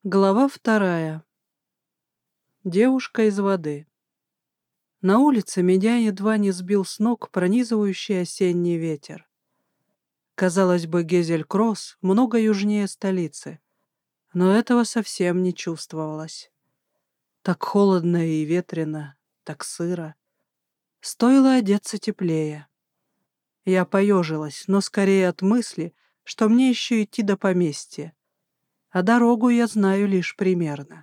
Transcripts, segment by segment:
Глава 2. Девушка из воды. На улице меня едва не сбил с ног пронизывающий осенний ветер. Казалось бы, Гезель-Кросс много южнее столицы, но этого совсем не чувствовалось. Так холодно и ветрено, так сыро. Стоило одеться теплее. Я поежилась, но скорее от мысли, что мне еще идти до поместья, а дорогу я знаю лишь примерно.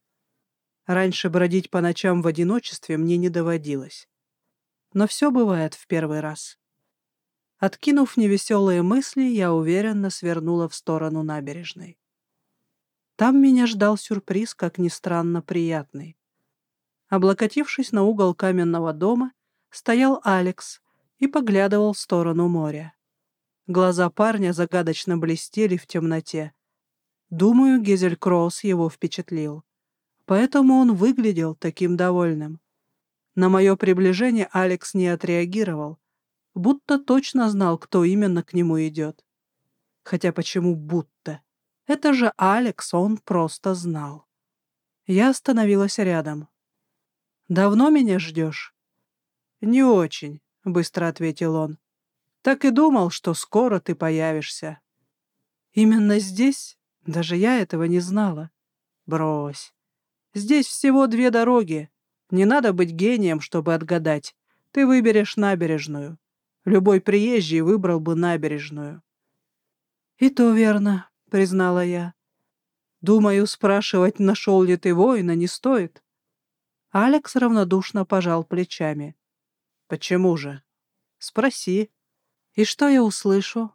Раньше бродить по ночам в одиночестве мне не доводилось. Но все бывает в первый раз. Откинув невеселые мысли, я уверенно свернула в сторону набережной. Там меня ждал сюрприз, как ни странно, приятный. Облокотившись на угол каменного дома, стоял Алекс и поглядывал в сторону моря. Глаза парня загадочно блестели в темноте. Думаю, Гезель-Кросс его впечатлил. Поэтому он выглядел таким довольным. На мое приближение Алекс не отреагировал, будто точно знал, кто именно к нему идет. Хотя почему будто? Это же Алекс, он просто знал. Я остановилась рядом. «Давно меня ждешь?» «Не очень», — быстро ответил он. «Так и думал, что скоро ты появишься». «Именно здесь? Даже я этого не знала». «Брось. Здесь всего 2 дороги. Не надо быть гением, чтобы отгадать. Ты выберешь набережную. Любой приезжий выбрал бы набережную». «И то верно», — признала я. «Думаю, спрашивать, нашел ли ты воина, не стоит». Алекс равнодушно пожал плечами. «Почему же?» «Спроси. И что я услышу?»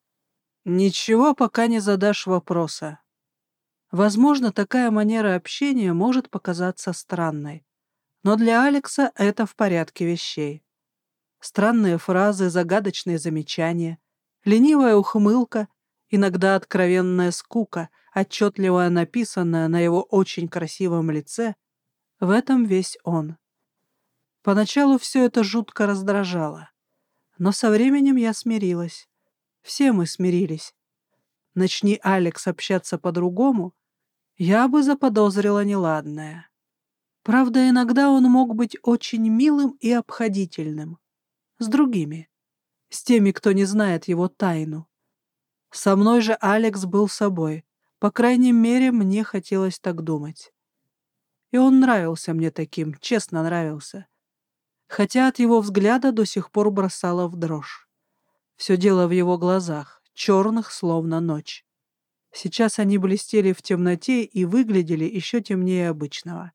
«Ничего, пока не задашь вопроса». Возможно, такая манера общения может показаться странной. Но для Алекса это в порядке вещей. Странные фразы, загадочные замечания, ленивая ухмылка, иногда откровенная скука, отчетливо написанная на его очень красивом лице — в этом весь он. Поначалу все это жутко раздражало, но со временем я смирилась. Все мы смирились. Начни Алекс общаться по-другому, я бы заподозрила неладное. Правда, иногда он мог быть очень милым и обходительным. С другими. С теми, кто не знает его тайну. Со мной же Алекс был собой. По крайней мере, мне хотелось так думать. И он нравился мне таким, честно нравился. Хотя от его взгляда до сих пор бросало в дрожь. Все дело в его глазах, черных, словно ночь. Сейчас они блестели в темноте и выглядели еще темнее обычного.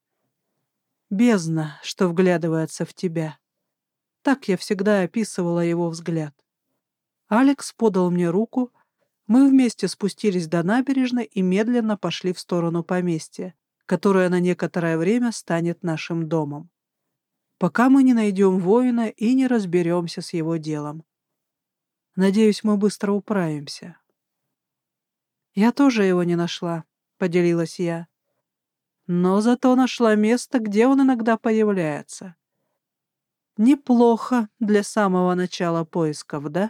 Бездна, что вглядывается в тебя. Так я всегда описывала его взгляд. Алекс подал мне руку, мы вместе спустились до набережной и медленно пошли в сторону поместья, которое на некоторое время станет нашим домом, пока мы не найдем воина и не разберемся с его делом. Надеюсь, мы быстро управимся. «Я тоже его не нашла», — поделилась я. «Но зато нашла место, где он иногда появляется. Неплохо для самого начала поисков, да?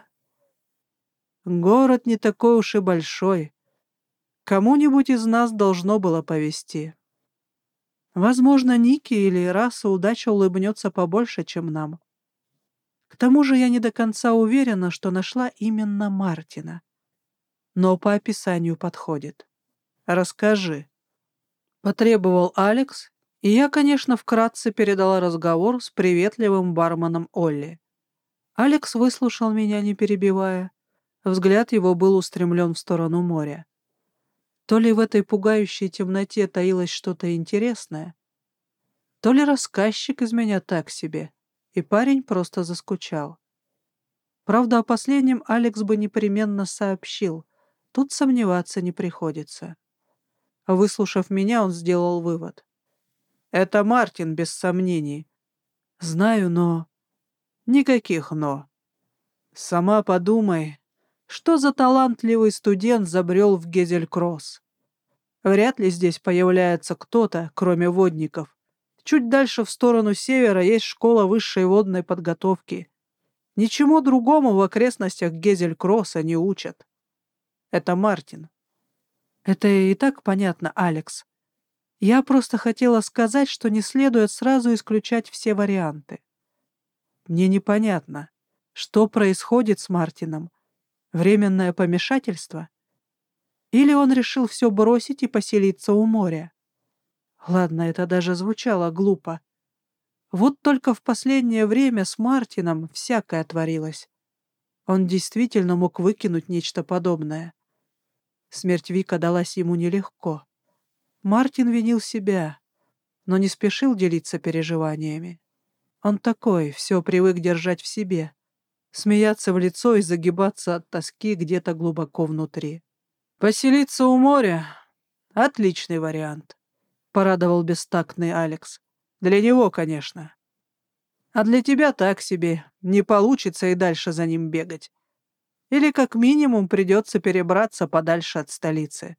Город не такой уж и большой. Кому-нибудь из нас должно было повезти. Возможно, Нике или Расу удача улыбнется побольше, чем нам. К тому же я не до конца уверена, что нашла именно Мартина. Но по описанию подходит. Расскажи». Потребовал Алекс, и я, конечно, вкратце передала разговор с приветливым барменом Олли. Алекс выслушал меня, не перебивая. Взгляд его был устремлен в сторону моря. То ли в этой пугающей темноте таилось что-то интересное, то ли рассказчик из меня так себе, и парень просто заскучал. Правда, о последнем Алекс бы непременно сообщил, тут сомневаться не приходится. Выслушав меня, он сделал вывод. «Это Мартин, без сомнений». «Знаю, но...» «Никаких «но». Сама подумай, что за талантливый студент забрел в Гезель-Кросс. Вряд ли здесь появляется кто-то, кроме водников. Чуть дальше в сторону севера есть школа высшей водной подготовки. Ничему другому в окрестностях Гезель-Кросса не учат. Это Мартин. Это и так понятно, Алекс. Я просто хотела сказать, что не следует сразу исключать все варианты. Мне непонятно, что происходит с Мартином. Временное помешательство? Или он решил все бросить и поселиться у моря? Ладно, это даже звучало глупо. Вот только в последнее время с Мартином всякое творилось. Он действительно мог выкинуть нечто подобное. Смерть Вика далась ему нелегко. Мартин винил себя, но не спешил делиться переживаниями. Он такой, все привык держать в себе, смеяться в лицо и загибаться от тоски где-то глубоко внутри. «Поселиться у моря — отличный вариант», — порадовал бестактный Алекс. «Для него, конечно. А для тебя так себе, не получится и дальше за ним бегать. Или как минимум придется перебраться подальше от столицы».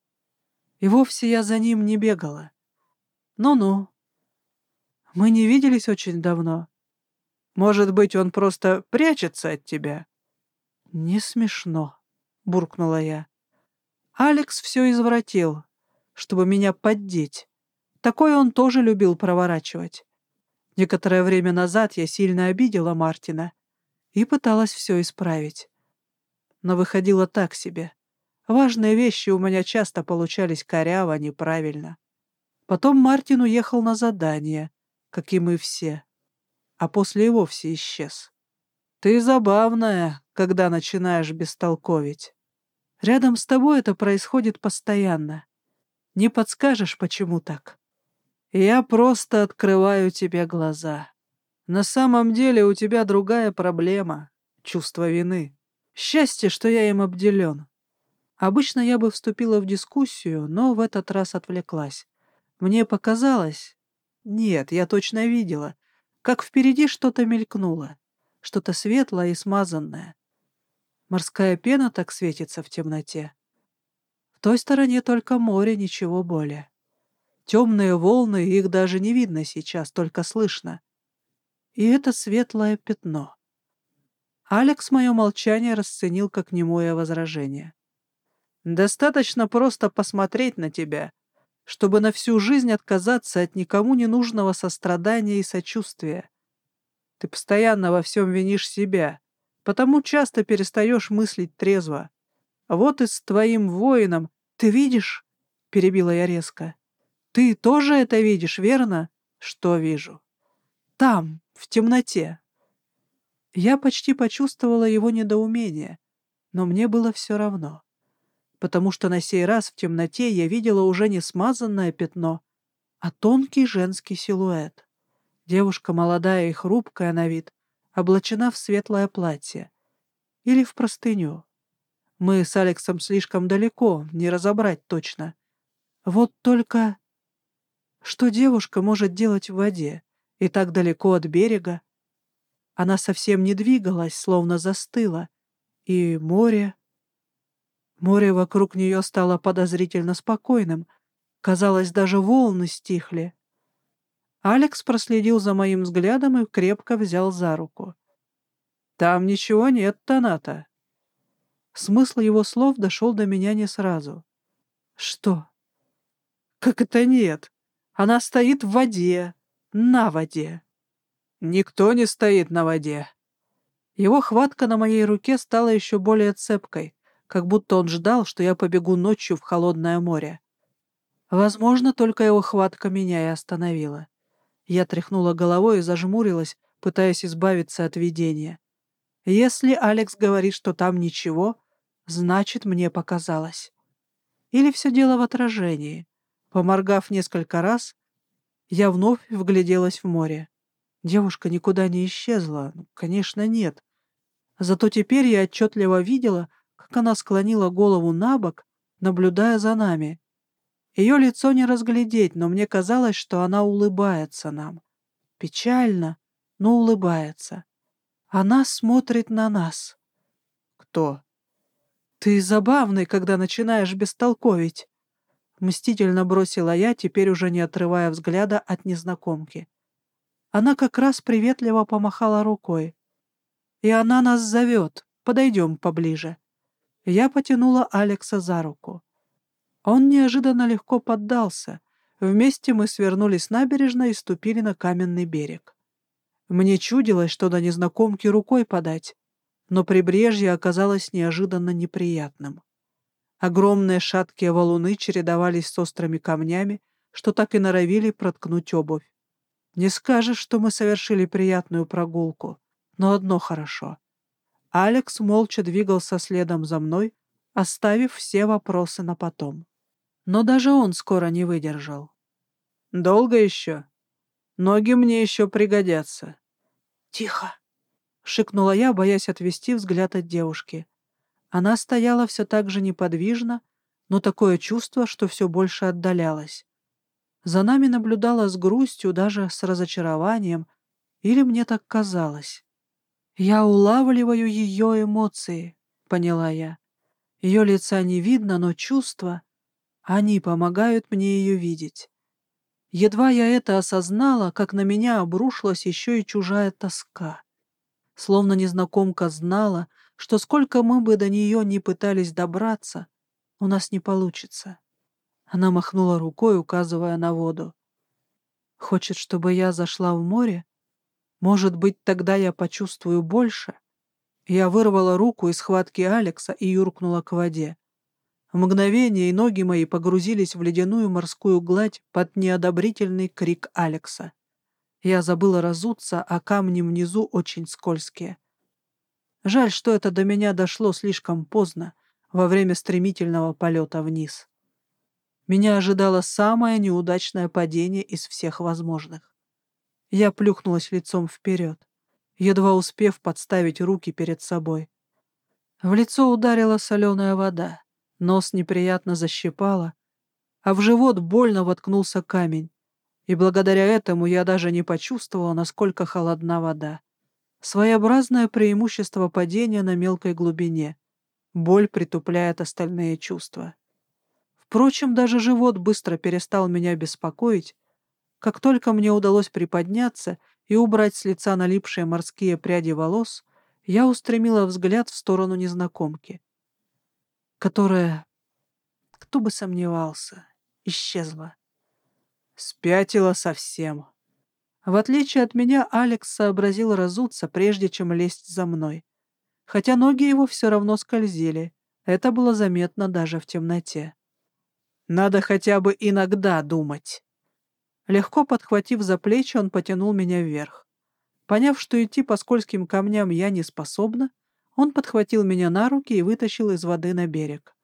И вовсе я за ним не бегала. Ну-ну, мы не виделись очень давно. Может быть, он просто прячется от тебя? Не смешно, буркнула я. Алекс все извратил, чтобы меня поддеть. Такое он тоже любил проворачивать. Некоторое время назад я сильно обидела Мартина и пыталась все исправить. Но выходило так себе. Важные вещи у меня часто получались коряво, неправильно. Потом Мартин уехал на задание, как и мы все, а после и вовсе исчез. Ты забавная, когда начинаешь бестолковить. Рядом с тобой это происходит постоянно. Не подскажешь, почему так? Я просто открываю тебе глаза. На самом деле у тебя другая проблема — чувство вины. Счастье, что я им обделен. Обычно я бы вступила в дискуссию, но в этот раз отвлеклась. Мне показалось... Нет, я точно видела, как впереди что-то мелькнуло, что-то светлое и смазанное. Морская пена так светится в темноте. В той стороне только море, ничего более. Темные волны, их даже не видно сейчас, только слышно. И это светлое пятно. Алекс мое молчание расценил как немое возражение. «Достаточно просто посмотреть на тебя, чтобы на всю жизнь отказаться от никому ненужного сострадания и сочувствия. Ты постоянно во всем винишь себя, потому часто перестаешь мыслить трезво. Вот и с твоим воином ты видишь, — перебила я резко, — ты тоже это видишь, верно? Что вижу? Там, в темноте. Я почти почувствовала его недоумение, но мне было все равно, потому что на сей раз в темноте я видела уже не смазанное пятно, а тонкий женский силуэт. Девушка молодая и хрупкая на вид, облачена в светлое платье или в простыню. Мы с Алексом слишком далеко, не разобрать точно. Вот только что девушка может делать в воде и так далеко от берега? Она совсем не двигалась, словно застыла. И море... Море вокруг нее стало подозрительно спокойным. Казалось, даже волны стихли. Алекс проследил за моим взглядом и крепко взял за руку. «Там ничего нет, Таната». Смысл его слов дошел до меня не сразу. «Что? Как это нет? Она стоит в воде, на воде». «Никто не стоит на воде». Его хватка на моей руке стала еще более цепкой, как будто он ждал, что я побегу ночью в холодное море. Возможно, только его хватка меня и остановила. Я тряхнула головой и зажмурилась, пытаясь избавиться от видения. Если Алекс говорит, что там ничего, значит, мне показалось. Или все дело в отражении. Поморгав несколько раз, я вновь вгляделась в море. Девушка никуда не исчезла. Конечно, нет. Зато теперь я отчетливо видела, как она склонила голову на бок, наблюдая за нами. Ее лицо не разглядеть, но мне казалось, что она улыбается нам. Печально, но улыбается. Она смотрит на нас. Кто? Ты забавный, когда начинаешь бестолковить. Мстительно бросила я, теперь уже не отрывая взгляда от незнакомки. Она как раз приветливо помахала рукой. И она нас зовет. Подойдем поближе. Я потянула Алекса за руку. Он неожиданно легко поддался. Вместе мы свернули с набережной и ступили на каменный берег. Мне чудилось, что до незнакомки рукой подать, но прибрежье оказалось неожиданно неприятным. Огромные шаткие валуны чередовались с острыми камнями, что так и норовили проткнуть обувь. Не скажешь, что мы совершили приятную прогулку, но одно хорошо. Алекс молча двигался следом за мной, оставив все вопросы на потом. Но даже он скоро не выдержал. «Долго еще? Ноги мне еще пригодятся». «Тихо!» — шикнула я, боясь отвести взгляд от девушки. Она стояла все так же неподвижно, но такое чувство, что все больше отдалялось. За нами наблюдала с грустью, даже с разочарованием, или мне так казалось. «Я улавливаю ее эмоции», — поняла я. Ее лица не видно, но чувства, они помогают мне ее видеть. Едва я это осознала, как на меня обрушилась еще и чужая тоска. Словно незнакомка знала, что сколько мы бы до нее ни пытались добраться, у нас не получится. Она махнула рукой, указывая на воду. Хочет, чтобы я зашла в море? Может быть, тогда я почувствую больше? Я вырвала руку из схватки Алекса и юркнула к воде. В мгновение и ноги мои погрузились в ледяную морскую гладь под неодобрительный крик Алекса. Я забыла разуться, а камни внизу очень скользкие. Жаль, что это до меня дошло слишком поздно, во время стремительного полета вниз. Меня ожидало самое неудачное падение из всех возможных. Я плюхнулась лицом вперед, едва успев подставить руки перед собой. В лицо ударила соленая вода, нос неприятно защипало, а в живот больно воткнулся камень, и благодаря этому я даже не почувствовала, насколько холодна вода. Своеобразное преимущество падения на мелкой глубине. Боль притупляет остальные чувства. Впрочем, даже живот быстро перестал меня беспокоить, как только мне удалось приподняться и убрать с лица налипшие морские пряди волос, я устремила взгляд в сторону незнакомки, которая, кто бы сомневался, исчезла. Спятила совсем. В отличие от меня, Алекс сообразил разуться, прежде чем лезть за мной. Хотя ноги его все равно скользили. Это было заметно даже в темноте. Надо хотя бы иногда думать. Легко подхватив за плечи, он потянул меня вверх. Поняв, что идти по скользким камням я не способна, он подхватил меня на руки и вытащил из воды на берег.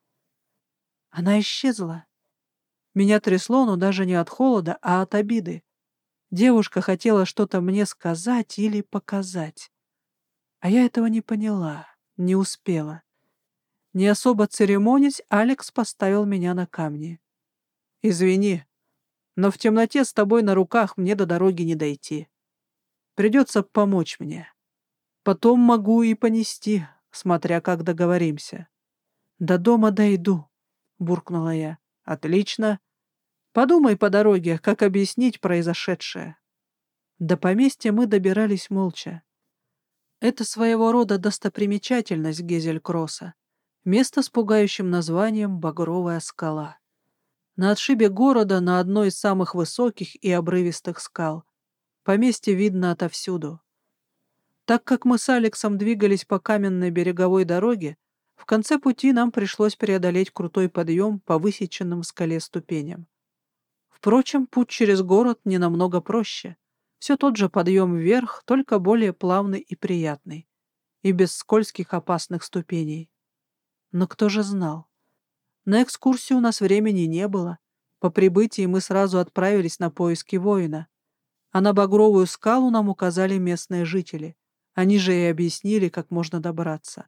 Она исчезла. Меня трясло, но даже не от холода, а от обиды. Девушка хотела что-то мне сказать или показать. А я этого не поняла, не успела. Не особо церемонясь, Алекс поставил меня на камни. «Извини, но в темноте с тобой на руках мне до дороги не дойти. Придется помочь мне. Потом могу и понести, смотря как договоримся». «До дома дойду», — буркнула я. «Отлично. Подумай по дороге, как объяснить произошедшее». До поместья мы добирались молча. Это своего рода достопримечательность Гезель-Кросса. Место с пугающим названием «Багровая скала». На отшибе города, на одной из самых высоких и обрывистых скал. Поместье видно отовсюду. Так как мы с Алексом двигались по каменной береговой дороге, в конце пути нам пришлось преодолеть крутой подъем по высеченным в скале ступеням. Впрочем, путь через город не намного проще. Все тот же подъем вверх, только более плавный и приятный, и без скользких опасных ступеней. Но кто же знал? На экскурсию у нас времени не было. По прибытии мы сразу отправились на поиски воина. А на Багровую скалу нам указали местные жители. Они же и объяснили, как можно добраться.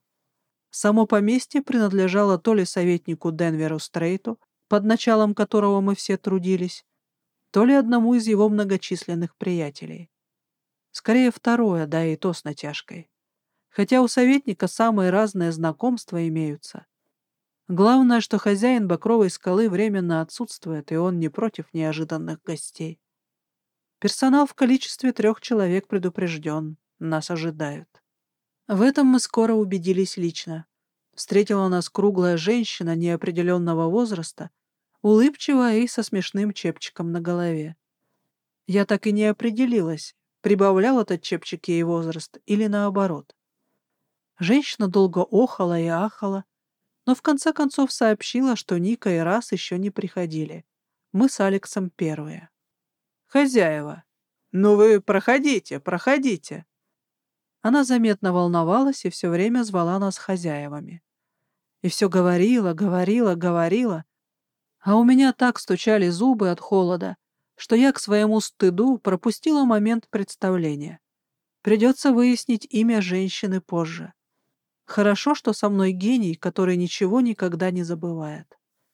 Само поместье принадлежало то ли советнику Денверу Стрейту, под началом которого мы все трудились, то ли одному из его многочисленных приятелей. Скорее второе, да и то с натяжкой. Хотя у советника самые разные знакомства имеются. Главное, что хозяин Багровой скалы временно отсутствует, и он не против неожиданных гостей. Персонал в количестве 3 человек предупрежден, нас ожидают. В этом мы скоро убедились лично. Встретила нас круглая женщина неопределенного возраста, улыбчивая и со смешным чепчиком на голове. Я так и не определилась, прибавлял этот чепчик ей возраст или наоборот. Женщина долго охала и ахала, но в конце концов сообщила, что Ника и Раз еще не приходили. Мы с Алексом первые. «Хозяева, ну вы проходите, проходите!» Она заметно волновалась и все время звала нас хозяевами. И все говорила, говорила, говорила, а у меня так стучали зубы от холода, что я к своему стыду пропустила момент представления. Придется выяснить имя женщины позже. Хорошо, что со мной гений, который ничего никогда не забывает.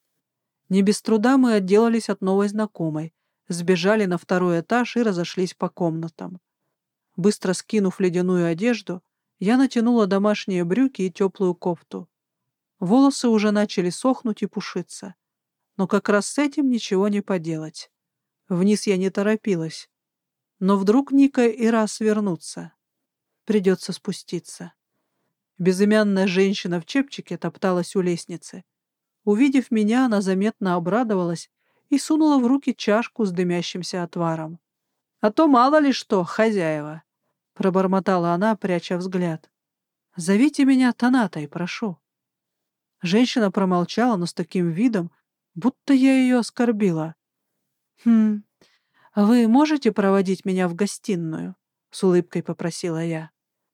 Не без труда мы отделались от новой знакомой, сбежали на второй этаж и разошлись по комнатам. Быстро скинув ледяную одежду, я натянула домашние брюки и теплую кофту. Волосы уже начали сохнуть и пушиться. Но как раз с этим ничего не поделать. Вниз я не торопилась. Но вдруг Ника и Раз вернутся. Придется спуститься. Безымянная женщина в чепчике топталась у лестницы. Увидев меня, она заметно обрадовалась и сунула в руки чашку с дымящимся отваром. «А то мало ли что, хозяева!» — пробормотала она, пряча взгляд. «Зовите меня Танатой, прошу». Женщина промолчала, но с таким видом, будто я ее оскорбила. «Хм, вы можете проводить меня в гостиную?» — с улыбкой попросила я.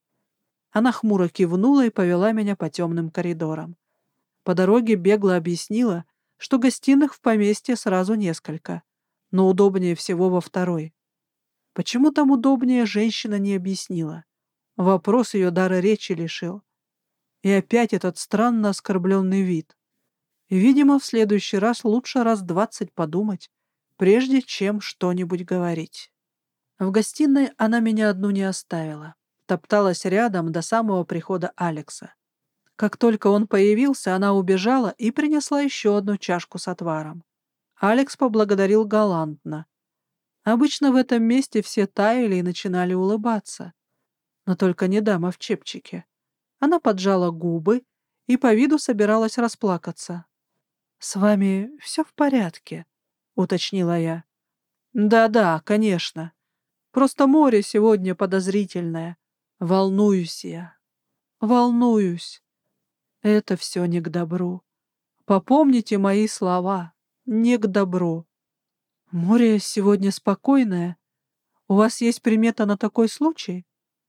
Она хмуро кивнула и повела меня по темным коридорам. По дороге бегло объяснила, что гостиных в поместье сразу несколько, но удобнее всего во второй. Почему там удобнее, женщина не объяснила. Вопрос ее дара речи лишил. И опять этот странно оскорбленный вид. И, видимо, в следующий раз лучше раз 20 подумать, прежде чем что-нибудь говорить. В гостиной она меня одну не оставила. Топталась рядом до самого прихода Алекса. Как только он появился, она убежала и принесла еще одну чашку с отваром. Алекс поблагодарил галантно. Обычно в этом месте все таяли и начинали улыбаться. Но только не дама в чепчике. Она поджала губы и по виду собиралась расплакаться. «С вами все в порядке?» — уточнила я. «Да-да, конечно. Просто море сегодня подозрительное. Волнуюсь я. Волнуюсь. Это все не к добру. Попомните мои слова. Не к добру. Море сегодня спокойное. У вас есть примета на такой случай?»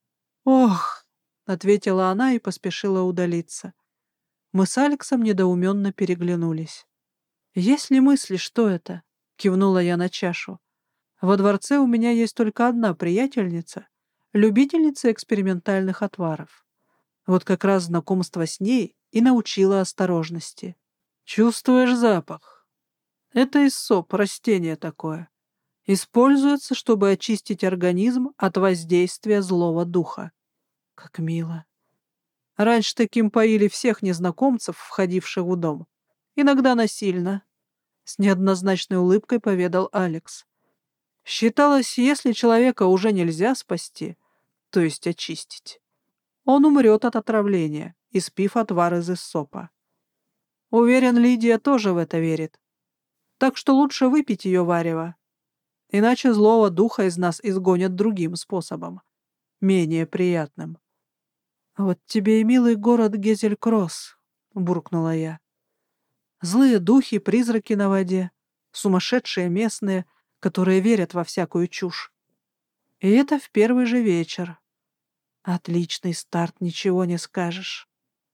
«Ох!» — ответила она и поспешила удалиться. Мы с Алексом недоуменно переглянулись. «Есть ли мысли, что это?» — кивнула я на чашу. «Во дворце у меня есть только одна приятельница, любительница экспериментальных отваров. Вот как раз знакомство с ней и научило осторожности. Чувствуешь запах? Это иссоп, растение такое. Используется, чтобы очистить организм от воздействия злого духа. Как мило. Раньше таким поили всех незнакомцев, входивших в дом. Иногда насильно. С неоднозначной улыбкой поведал Алекс. Считалось, если человека уже нельзя спасти, то есть очистить, он умрет от отравления, испив отвар из иссопа. Уверен, Лидия тоже в это верит. Так что лучше выпить ее варево. Иначе злого духа из нас изгонят другим способом, менее приятным. «Вот тебе и милый город Гезель-Кросс», — буркнула я. «Злые духи, призраки на воде, сумасшедшие местные, которые верят во всякую чушь. И это в первый же вечер. Отличный старт, ничего не скажешь.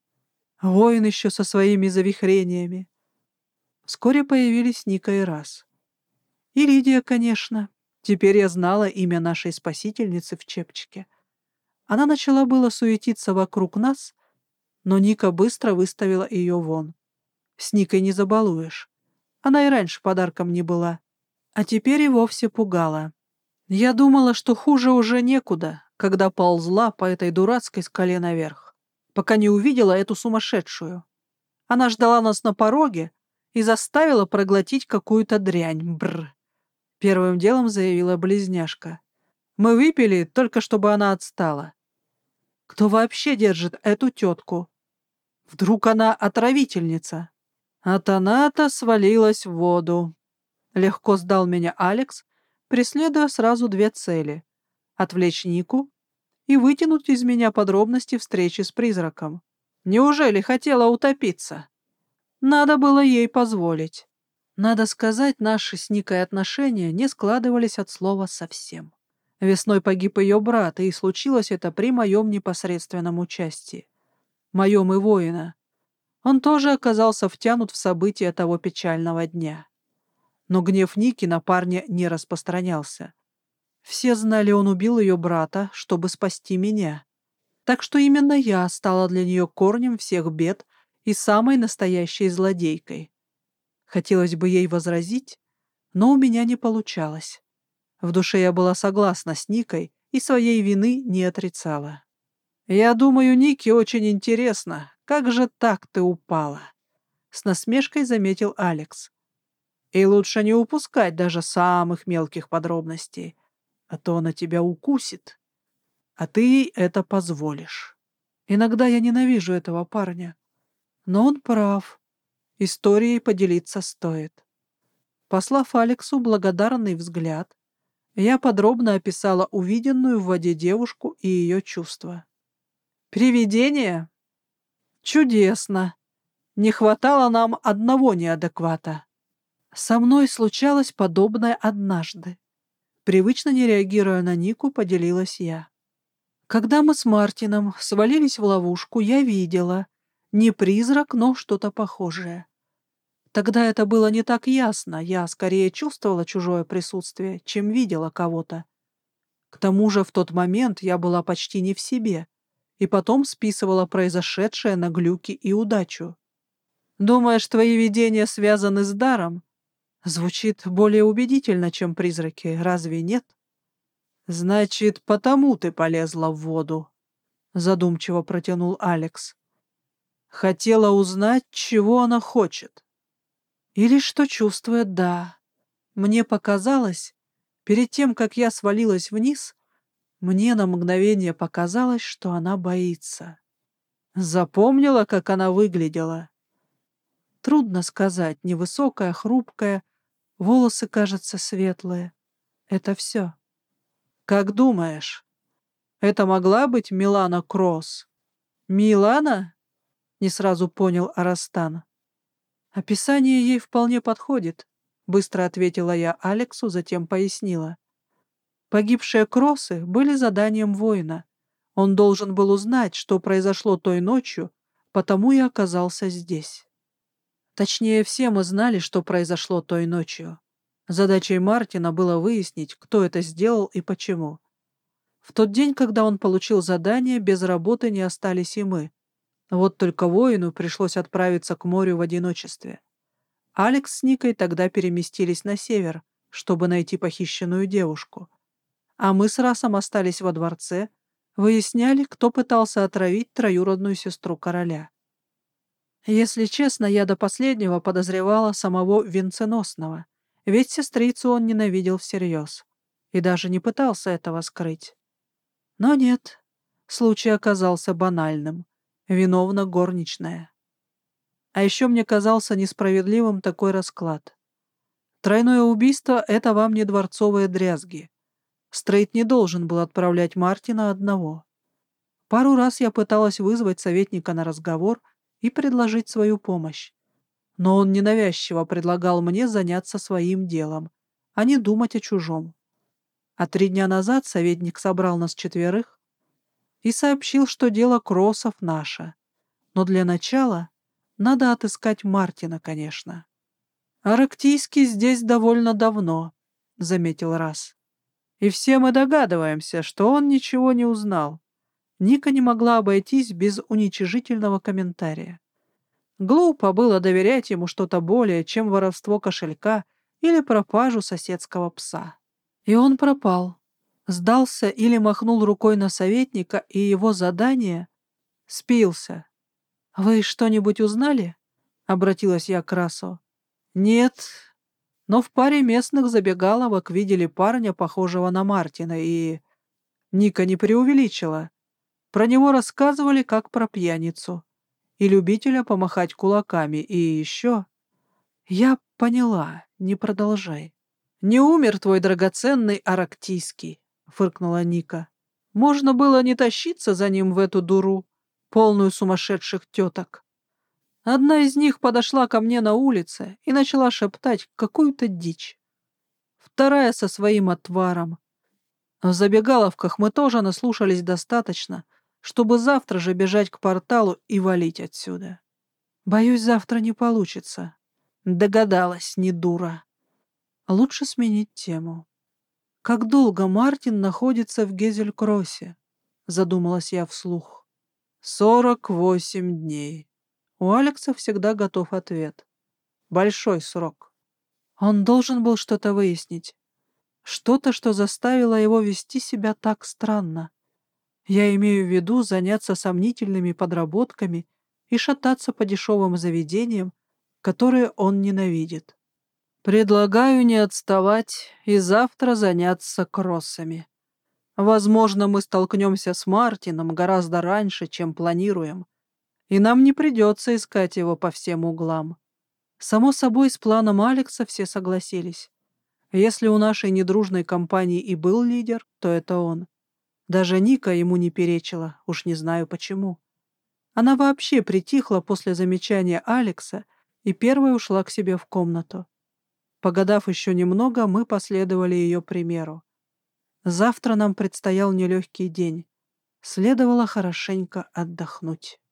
Воин еще со своими завихрениями». Вскоре появились Ника и Раз. И Лидия, конечно. Теперь я знала имя нашей спасительницы в чепчике. Она начала было суетиться вокруг нас, но Ника быстро выставила ее вон. С Никой не забалуешь. Она и раньше подарком не была. А теперь и вовсе пугала. Я думала, что хуже уже некуда, когда ползла по этой дурацкой скале наверх, пока не увидела эту сумасшедшую. Она ждала нас на пороге и заставила проглотить какую-то дрянь. Бррр. Первым делом заявила близняшка. Мы выпили, только чтобы она отстала. Кто вообще держит эту тетку? Вдруг она отравительница? От она-то свалилась в воду. Легко сдал меня Алекс, преследуя сразу две цели — отвлечь Нику и вытянуть из меня подробности встречи с призраком. Неужели хотела утопиться? Надо было ей позволить. Надо сказать, наши с Никой отношения не складывались от слова совсем. Весной погиб ее брат, и случилось это при моем непосредственном участии. Моем и воина. Он тоже оказался втянут в события того печального дня. Но гнев Ники на парня не распространялся. Все знали, он убил ее брата, чтобы спасти меня. Так что именно я стала для нее корнем всех бед и самой настоящей злодейкой. Хотелось бы ей возразить, но у меня не получалось. В душе я была согласна с Никой и своей вины не отрицала. «Я думаю, Нике очень интересно, как же так ты упала?» — с насмешкой заметил Алекс. «И лучше не упускать даже самых мелких подробностей, а то она тебя укусит, а ты ей это позволишь. Иногда я ненавижу этого парня, но он прав, историей поделиться стоит». Послав Алексу благодарный взгляд, я подробно описала увиденную в воде девушку и ее чувства. «Привидение? Чудесно! Не хватало нам одного неадеквата. Со мной случалось подобное однажды. Привычно не реагируя на Нику, поделилась я. Когда мы с Мартином свалились в ловушку, я видела не призрак, но что-то похожее. Тогда это было не так ясно, я скорее чувствовала чужое присутствие, чем видела кого-то. К тому же в тот момент я была почти не в себе, и потом списывала произошедшее на глюки и удачу. «Думаешь, твои видения связаны с даром?» Звучит более убедительно, чем призраки, разве нет? «Значит, потому ты полезла в воду», — задумчиво протянул Алекс. «Хотела узнать, чего она хочет». «Или что чувствует, да. Мне показалось, перед тем, как я свалилась вниз, мне на мгновение показалось, что она боится. Запомнила, как она выглядела?» Трудно сказать, невысокая, хрупкая, волосы, кажется, светлые. Это все. «Как думаешь, это могла быть Милана Кросс?» «Милана?» — не сразу понял Арастан. «Описание ей вполне подходит», — быстро ответила я Алексу, затем пояснила. Погибшие Кроссы были заданием воина. Он должен был узнать, что произошло той ночью, потому и оказался здесь. Точнее, все мы знали, что произошло той ночью. Задачей Мартина было выяснить, кто это сделал и почему. В тот день, когда он получил задание, без работы не остались и мы. Вот только воину пришлось отправиться к морю в одиночестве. Алекс с Никой тогда переместились на север, чтобы найти похищенную девушку. А мы с Расом остались во дворце, выясняли, кто пытался отравить троюродную сестру короля. Если честно, я до последнего подозревала самого Венценосного, ведь сестрицу он ненавидел всерьез и даже не пытался этого скрыть. Но нет, случай оказался банальным. Виновна горничная. А еще мне казался несправедливым такой расклад. Тройное убийство — это вам не дворцовые дрязги. Стрейт не должен был отправлять Мартина одного. Пару раз я пыталась вызвать советника на разговор и предложить свою помощь. Но он ненавязчиво предлагал мне заняться своим делом, а не думать о чужом. А 3 дня назад советник собрал нас четверых и сообщил, что дело Кроссов наше. Но для начала надо отыскать Мартина, конечно. «Арактийский здесь довольно давно», — заметил Рас. «И все мы догадываемся, что он ничего не узнал». Ника не могла обойтись без уничижительного комментария. Глупо было доверять ему что-то более, чем воровство кошелька или пропажу соседского пса. И он пропал. Сдался или махнул рукой на советника, и его задание спился. «Вы что-нибудь узнали?» — обратилась я к Расу. «Нет, но в паре местных забегаловок видели парня, похожего на Мартина, и...» Ника не преувеличила. Про него рассказывали как про пьяницу. и любителя помахать кулаками, и еще... Я поняла, не продолжай. Не умер твой драгоценный Арактийский, фыркнула Ника. Можно было не тащиться за ним в эту дуру, полную сумасшедших теток. Одна из них подошла ко мне на улице и начала шептать какую-то дичь. Вторая со своим отваром. В забегаловках мы тоже наслушались достаточно, чтобы завтра же бежать к порталу и валить отсюда. Боюсь, завтра не получится. Догадалась, не дура. Лучше сменить тему. Как долго Мартин находится в Гезель-Кроссе? Задумалась я вслух. 48 дней. У Алекса всегда готов ответ. Большой срок. Он должен был что-то выяснить. Что-то, что заставило его вести себя так странно. Я имею в виду заняться сомнительными подработками и шататься по дешевым заведениям, которые он ненавидит. Предлагаю не отставать и завтра заняться кроссами. Возможно, мы столкнемся с Мартином гораздо раньше, чем планируем, и нам не придется искать его по всем углам. Само собой, с планом Алекса все согласились. Если у нашей недружной компании и был лидер, то это он. Даже Ника ему не перечила, уж не знаю почему. Она вообще притихла после замечания Алекса и первой ушла к себе в комнату. Погадав еще немного, мы последовали ее примеру. Завтра нам предстоял нелегкий день. Следовало хорошенько отдохнуть.